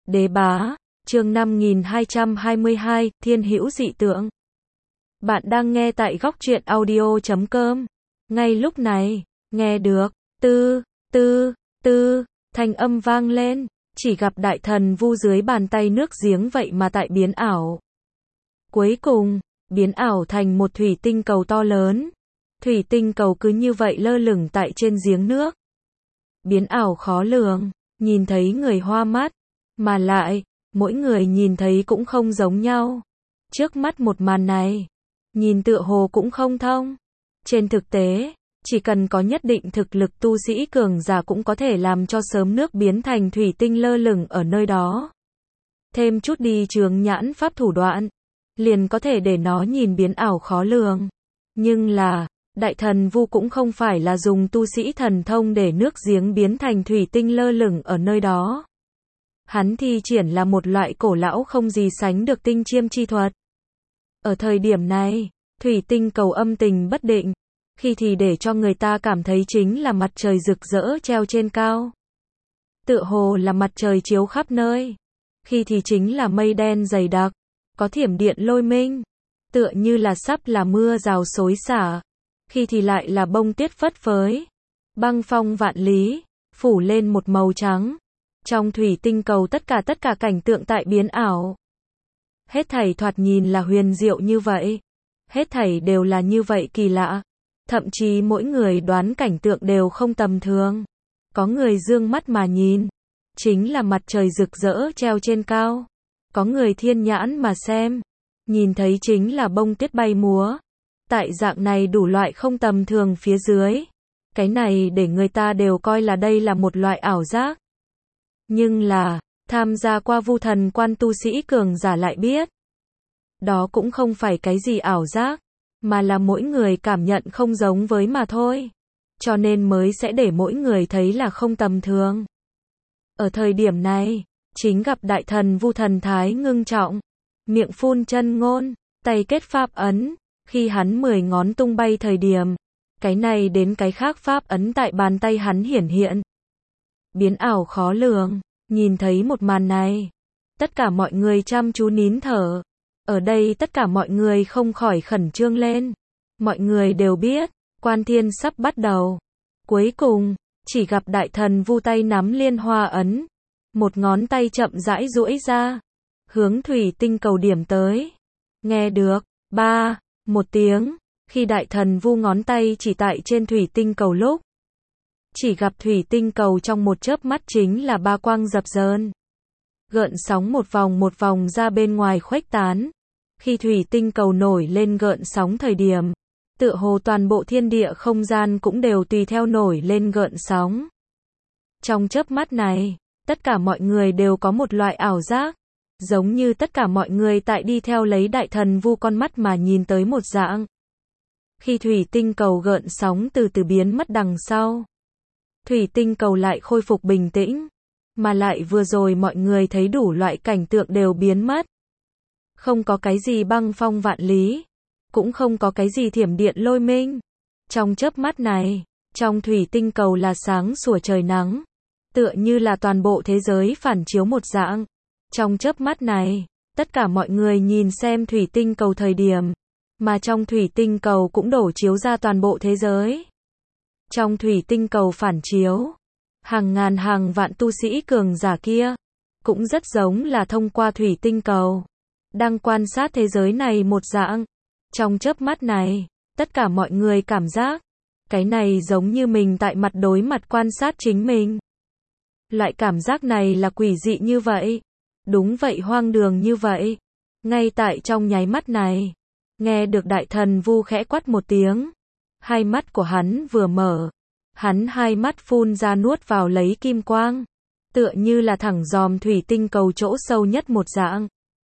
Đế bá, chương 5222, Thiên hữu dị tượng. Bạn đang nghe tại góc truyện audio.com. Ngay lúc này, nghe được, thanh âm vang lên, chỉ gặp đại thần vu dưới bàn tay nước giếng vậy mà tại biến ảo. Cuối cùng, biến ảo thành một thủy tinh cầu to lớn. Thủy tinh cầu cứ như vậy lơ lửng tại trên giếng nước. Biến ảo khó lường, nhìn thấy người hoa mắt, mà lại, mỗi người nhìn thấy cũng không giống nhau. Trước mắt một màn này, nhìn tựa hồ cũng không thông. Trên thực tế, chỉ cần có nhất định thực lực tu sĩ cường giả cũng có thể làm cho sớm nước biến thành thủy tinh lơ lửng ở nơi đó. Thêm chút đi chướng nhãn pháp thủ đoạn, liền có thể để nó nhìn biến ảo khó lường. Nhưng là, đại thần vu cũng không phải là dùng tu sĩ thần thông để nước giếng biến thành thủy tinh lơ lửng ở nơi đó. Hắn thi triển là một loại cổ lão không gì sánh được tinh chiêm chi thuật. Ở thời điểm này, thủy tinh cầu âm tình bất định, khi thì để cho người ta cảm thấy chính là mặt trời rực rỡ treo trên cao. Tựa hồ là mặt trời chiếu khắp nơi. Khi thì chính là mây đen dày đặc, có thiểm điện lôi minh, tựa như là sắp là mưa rào xối xả. Khi thì lại là bông tuyết phất phới, băng phong vạn lý, phủ lên một màu trắng. Trong thủy tinh cầu tất cả cảnh tượng tại biến ảo. Hết thảy thoạt nhìn là huyền diệu như vậy. Hết thảy đều là như vậy kỳ lạ. Thậm chí mỗi người đoán cảnh tượng đều không tầm thường. Có người dương mắt mà nhìn, chính là mặt trời rực rỡ treo trên cao. Có người thiên nhãn mà xem, nhìn thấy chính là bông tuyết bay múa. Tại dạng này đủ loại không tầm thường phía dưới. Cái này để người ta đều coi là đây là một loại ảo giác. Nhưng là, tham gia qua vu thần quan tu sĩ cường giả lại biết. Đó cũng không phải cái gì ảo giác, mà là mỗi người cảm nhận không giống với mà thôi. Cho nên mới sẽ để mỗi người thấy là không tầm thường. Ở thời điểm này, chính gặp đại thần vu thần thái ngưng trọng, miệng phun chân ngôn, tay kết pháp ấn, khi hắn 10 ngón tung bay thời điểm, cái này đến cái khác pháp ấn tại bàn tay hắn hiển hiện. Biến ảo khó lường, nhìn thấy một màn này, tất cả mọi người chăm chú nín thở. Ở đây tất cả mọi người không khỏi khẩn trương lên. Mọi người đều biết, quan thiên sắp bắt đầu. Cuối cùng, chỉ gặp đại thần vu tay nắm liên hoa ấn. Một ngón tay chậm rãi duỗi ra, hướng thủy tinh cầu điểm tới. Nghe được, một tiếng, khi đại thần vu ngón tay chỉ tại trên thủy tinh cầu lúc. Chỉ gặp thủy tinh cầu trong một chớp mắt chính là ba quang dập dờn. Gợn sóng một vòng ra bên ngoài khuếch tán. Khi thủy tinh cầu nổi lên gợn sóng thời điểm, tựa hồ toàn bộ thiên địa không gian cũng đều tùy theo nổi lên gợn sóng. Trong chớp mắt này, tất cả mọi người đều có một loại ảo giác, giống như tất cả mọi người tại đi theo lấy đại thần vu con mắt mà nhìn tới một dạng. Khi thủy tinh cầu gợn sóng từ từ biến mất đằng sau, thủy tinh cầu lại khôi phục bình tĩnh, mà lại vừa rồi mọi người thấy đủ loại cảnh tượng đều biến mất. Không có cái gì băng phong vạn lý, cũng không có cái gì thiểm điện lôi minh. Trong chớp mắt này, trong thủy tinh cầu là sáng sủa trời nắng, tựa như là toàn bộ thế giới phản chiếu một dạng. Trong chớp mắt này, tất cả mọi người nhìn xem thủy tinh cầu thời điểm, mà trong thủy tinh cầu cũng đổ chiếu ra toàn bộ thế giới. Trong thủy tinh cầu phản chiếu, hàng ngàn hàng vạn tu sĩ cường giả kia, cũng rất giống là thông qua thủy tinh cầu, đang quan sát thế giới này một dạng. Trong chớp mắt này, tất cả mọi người cảm giác, cái này giống như mình tại mặt đối mặt quan sát chính mình. Loại cảm giác này là quỷ dị như vậy. Đúng vậy, hoang đường như vậy. Ngay tại trong nháy mắt này, nghe được đại thần vu khẽ quát một tiếng. Hai mắt của hắn vừa mở, hắn hai mắt phun ra nuốt vào lấy kim quang, tựa như là thẳng dòm thủy tinh cầu chỗ sâu nhất một dạng.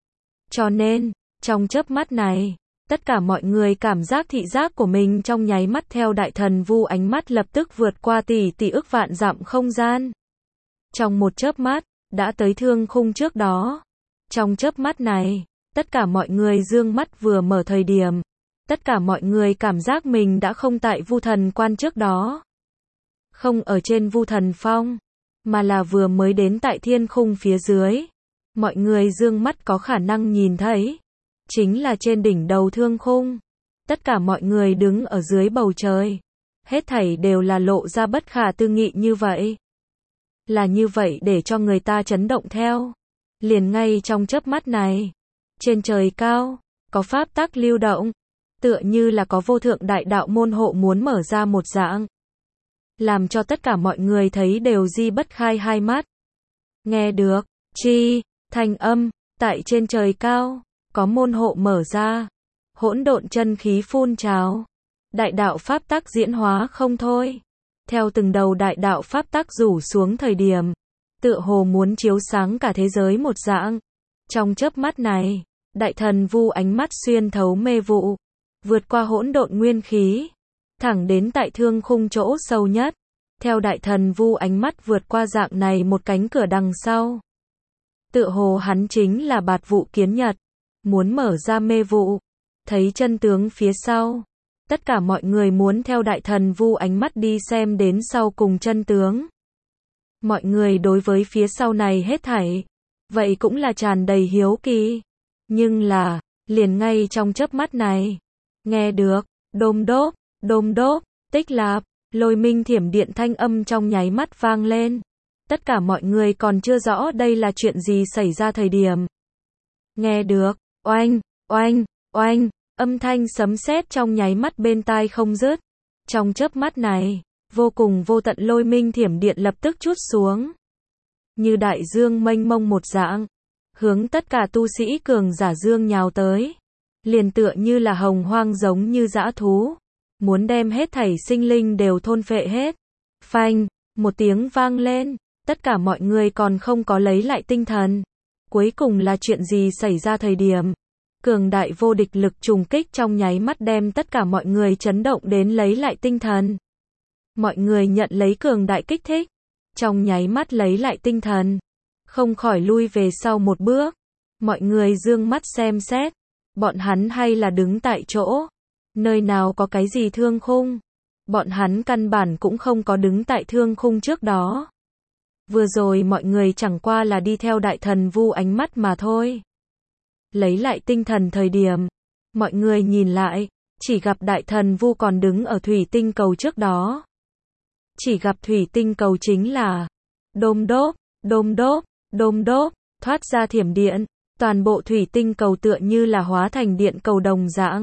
Cho nên, trong chớp mắt này, tất cả mọi người cảm giác thị giác của mình trong nháy mắt theo đại thần vu ánh mắt lập tức vượt qua tỷ ức vạn dặm không gian. Trong một chớp mắt, đã tới thương khung trước đó. Trong chớp mắt này, tất cả mọi người dương mắt vừa mở thời điểm, tất cả mọi người cảm giác mình đã không tại vu thần quan trước đó. Không ở trên vu thần phong, mà là vừa mới đến tại thiên khung phía dưới. mọi người dương mắt có khả năng nhìn thấy. Chính là trên đỉnh đầu thương khung. Tất cả mọi người đứng ở dưới bầu trời. Hết thảy đều là lộ ra bất khả tư nghị như vậy. Là như vậy để cho người ta chấn động theo. Liền ngay trong chớp mắt này. Trên trời cao, có pháp tắc lưu động. Tựa như là có vô thượng đại đạo môn hộ muốn mở ra một dạng. Làm cho tất cả mọi người thấy đều di bất khai hai mắt. Nghe được, chi, thanh âm, tại trên trời cao, có môn hộ mở ra. Hỗn độn chân khí phun trào. Đại đạo pháp tắc diễn hóa không thôi. Theo từng đầu đại đạo pháp tắc rủ xuống thời điểm. Tựa hồ muốn chiếu sáng cả thế giới một dạng. Trong chớp mắt này, đại thần vu ánh mắt xuyên thấu mê vụ. Vượt qua hỗn độn nguyên khí. Thẳng đến tại thương khung chỗ sâu nhất. Theo đại thần vu ánh mắt vượt qua dạng này một cánh cửa đằng sau. Tựa hồ hắn chính là Bạt Vụ Kiến Nhật. Muốn mở ra mê vụ. Thấy chân tướng phía sau. Tất cả mọi người muốn theo đại thần vu ánh mắt đi xem đến sau cùng chân tướng. Mọi người đối với phía sau này hết thảy. Vậy cũng là tràn đầy hiếu kỳ. Nhưng là, liền ngay trong chớp mắt này. Nghe được, đôm đốp, tích lạp, lôi minh thiểm điện thanh âm trong nháy mắt vang lên. Tất cả mọi người còn chưa rõ đây là chuyện gì xảy ra thời điểm. Nghe được, oanh, oanh, oanh, âm thanh sấm sét trong nháy mắt bên tai không dứt. Trong chớp mắt này, vô cùng vô tận lôi minh thiểm điện lập tức trút xuống. Như đại dương mênh mông một dạng. Hướng tất cả tu sĩ cường giả dương nhào tới. Liền tựa như là hồng hoang giống như dã thú. Muốn đem hết thảy sinh linh đều thôn phệ hết. Phanh, một tiếng vang lên. Tất cả mọi người còn không có lấy lại tinh thần. Cuối cùng là chuyện gì xảy ra thời điểm. Cường đại vô địch lực trùng kích trong nháy mắt đem tất cả mọi người chấn động đến lấy lại tinh thần. Mọi người nhận lấy cường đại kích thích. Trong nháy mắt lấy lại tinh thần. Không khỏi lui về sau một bước. Mọi người dương mắt xem xét. Bọn hắn hay là đứng tại chỗ. Nơi nào có cái gì thương khung. Bọn hắn căn bản cũng không có đứng tại thương khung trước đó. Vừa rồi mọi người chẳng qua là đi theo đại thần vu ánh mắt mà thôi. Lấy lại tinh thần thời điểm. Mọi người nhìn lại. Chỉ gặp đại thần vu còn đứng ở thủy tinh cầu trước đó. Chỉ gặp thủy tinh cầu chính là đôm đốp, thoát ra thiểm điện. Toàn bộ thủy tinh cầu tựa như là hóa thành điện cầu đồng dạng.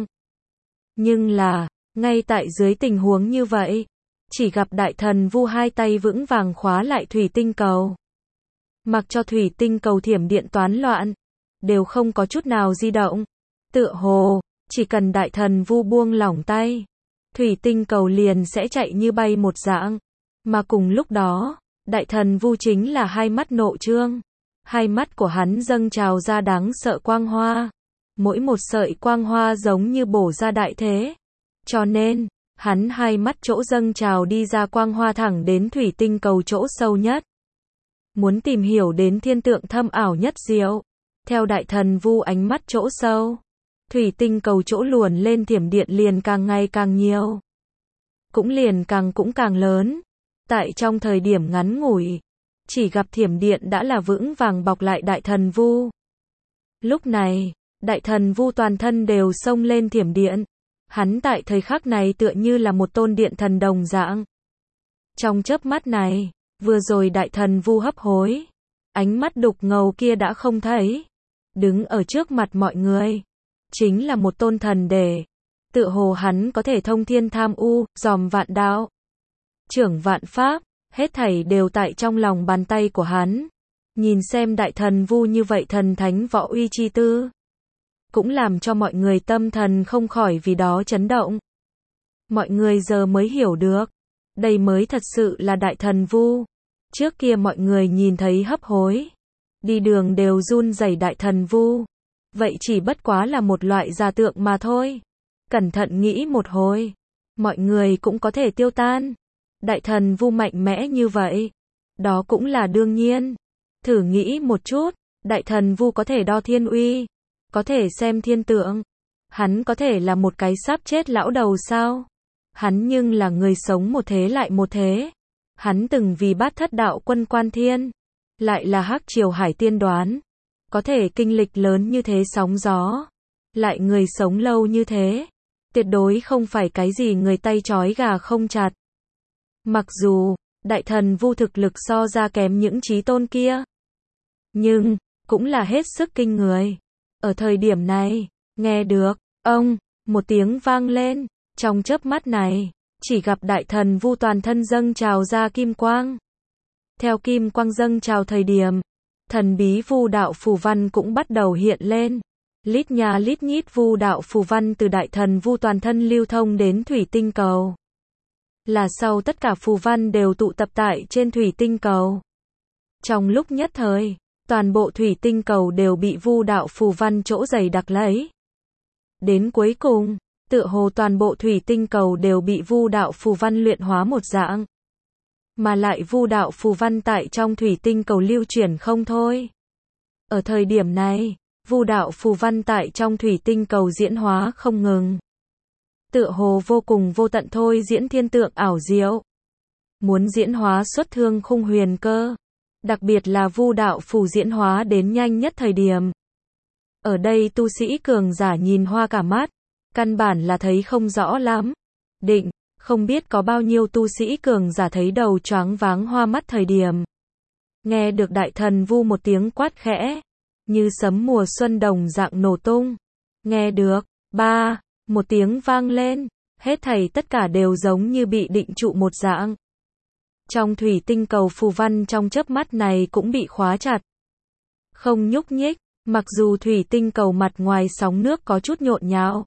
Nhưng là, ngay tại dưới tình huống như vậy, chỉ gặp đại thần vu hai tay vững vàng khóa lại thủy tinh cầu. Mặc cho thủy tinh cầu thiểm điện toán loạn, đều không có chút nào di động. Tựa hồ, chỉ cần đại thần vu buông lỏng tay, thủy tinh cầu liền sẽ chạy như bay một dạng. Mà cùng lúc đó, đại thần vu chính là hai mắt nộ trương. Hai mắt của hắn dâng trào ra đáng sợ quang hoa. Mỗi một sợi quang hoa giống như bổ ra đại thế. Cho nên, hắn hai mắt chỗ dâng trào đi ra quang hoa thẳng đến thủy tinh cầu chỗ sâu nhất. Muốn tìm hiểu đến thiên tượng thâm ảo nhất diệu. Theo đại thần vu ánh mắt chỗ sâu. Thủy tinh cầu chỗ luồn lên thiểm điện liền càng ngày càng nhiều. Cũng liền càng lớn. Tại trong thời điểm ngắn ngủi. Chỉ gặp thiểm điện đã là vững vàng bọc lại đại thần vu. Lúc này, đại thần vu toàn thân đều xông lên thiểm điện. Hắn tại thời khắc này tựa như là một tôn điện thần đồng dạng. Trong chớp mắt này, vừa rồi đại thần vu hấp hối. Ánh mắt đục ngầu kia đã không thấy. Đứng ở trước mặt mọi người. Chính là một tôn thần đề. Tựa hồ hắn có thể thông thiên tham u, dòm vạn đạo. Trưởng vạn pháp. Hết thảy đều tại trong lòng bàn tay của hắn. Nhìn xem đại thần vu như vậy thần thánh võ uy chi tư. Cũng làm cho mọi người tâm thần không khỏi vì đó chấn động. Mọi người giờ mới hiểu được. Đây mới thật sự là đại thần vu. Trước kia mọi người nhìn thấy hấp hối. Đi đường đều run rẩy đại thần vu. Vậy chỉ bất quá là một loại giả tượng mà thôi. Cẩn thận nghĩ một hồi. Mọi người cũng có thể tiêu tan. Đại thần vu mạnh mẽ như vậy. Đó cũng là đương nhiên. Thử nghĩ một chút. Đại thần vu có thể đo thiên uy. Có thể xem thiên tượng. Hắn có thể là một cái sắp chết lão đầu sao? Hắn nhưng là người sống một thế lại một thế. Hắn từng vì Bát Thất đạo quân quan thiên. Lại là Hắc Triều Hải Tiên Đoán. Có thể kinh lịch lớn như thế sóng gió, lại người sống lâu như thế, tuyệt đối không phải cái gì người tay trói gà không chặt. Mặc dù, đại thần Vu thực lực so ra kém những chí tôn kia, nhưng, cũng là hết sức kinh người. Ở thời điểm này, nghe được, ông, một tiếng vang lên, trong chớp mắt này, chỉ gặp đại thần Vu toàn thân dâng trào ra kim quang. Theo kim quang dâng trào thời điểm, thần bí vu đạo phù văn cũng bắt đầu hiện lên. Lít nhà lít nhít vu đạo phù văn từ đại thần Vu toàn thân lưu thông đến thủy tinh cầu. Là sau tất cả phù văn đều tụ tập tại trên thủy tinh cầu. Trong lúc nhất thời, toàn bộ thủy tinh cầu đều bị vu đạo phù văn chỗ dày đặc lấy. Đến cuối cùng, tựa hồ toàn bộ thủy tinh cầu đều bị vu đạo phù văn luyện hóa một dạng. Mà lại vu đạo phù văn tại trong thủy tinh cầu lưu chuyển không thôi. Ở thời điểm này, vu đạo phù văn tại trong thủy tinh cầu diễn hóa không ngừng. Tựa hồ vô cùng vô tận thôi diễn thiên tượng ảo diệu. Muốn diễn hóa xuất thương khung huyền cơ. Đặc biệt là vu đạo phù diễn hóa đến nhanh nhất thời điểm. Ở đây tu sĩ cường giả nhìn hoa cả mắt. Căn bản là thấy không rõ lắm. Định, không biết có bao nhiêu tu sĩ cường giả thấy đầu choáng váng hoa mắt thời điểm. Nghe được đại thần Vu một tiếng quát khẽ. Như sấm mùa xuân đồng dạng nổ tung. Nghe được, một tiếng vang lên. Hết thảy tất cả đều giống như bị định trụ một dạng. Trong thủy tinh cầu phù văn trong chớp mắt này cũng bị khóa chặt. Không nhúc nhích, mặc dù thủy tinh cầu mặt ngoài sóng nước có chút nhộn nhạo.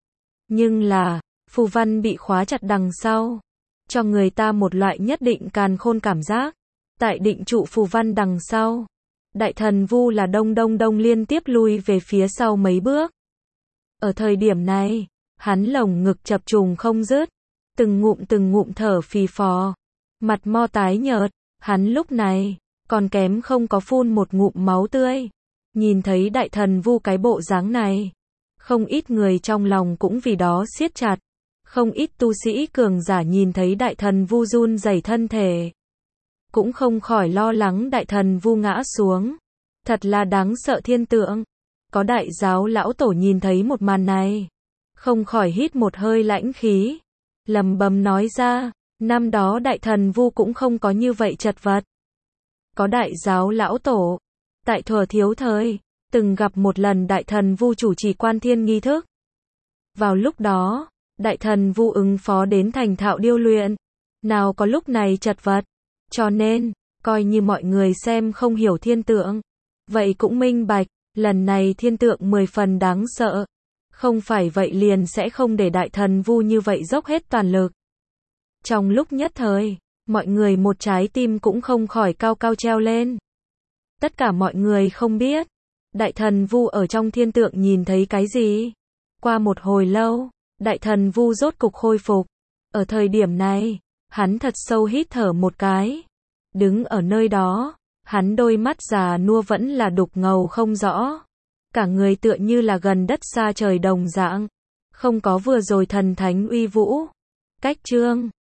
Nhưng là, phù văn bị khóa chặt đằng sau. Cho người ta một loại nhất định càn khôn cảm giác. Tại định trụ phù văn đằng sau. Đại thần Vu là đông liên tiếp lui về phía sau mấy bước. Ở thời điểm này, hắn lồng ngực chập trùng không dứt. Từng ngụm thở phì phò. Mặt mo tái nhợt, hắn lúc này, còn kém không có phun một ngụm máu tươi. Nhìn thấy đại thần Vu cái bộ dáng này. Không ít người trong lòng cũng vì đó siết chặt. Không ít tu sĩ cường giả nhìn thấy đại thần Vu run rẩy thân thể. Cũng không khỏi lo lắng đại thần Vu ngã xuống. Thật là đáng sợ thiên tượng. Có đại giáo lão tổ nhìn thấy một màn này. Không khỏi hít một hơi lãnh khí. Lầm bầm nói ra, năm đó đại thần Vu cũng không có như vậy chật vật. Có đại giáo lão tổ. Tại thuở thiếu thời, từng gặp một lần đại thần Vu chủ trì quan thiên nghi thức. Vào lúc đó, đại thần Vu ứng phó đến thành thạo điêu luyện. Nào có lúc này chật vật. Cho nên, coi như mọi người xem không hiểu thiên tượng. Vậy cũng minh bạch, lần này thiên tượng 10 phần đáng sợ. Không phải vậy liền sẽ không để đại thần Vu như vậy dốc hết toàn lực. Trong lúc nhất thời, mọi người một trái tim cũng không khỏi cao cao treo lên. Tất cả mọi người không biết, đại thần Vu ở trong thiên tượng nhìn thấy cái gì. Qua một hồi lâu, đại thần Vu rốt cục khôi phục. Ở thời điểm này, hắn thật sâu hít thở một cái. Đứng ở nơi đó, hắn đôi mắt già nua vẫn là đục ngầu không rõ. Cả người tựa như là gần đất xa trời đồng dạng. Không có vừa rồi thần thánh uy vũ. Cách chương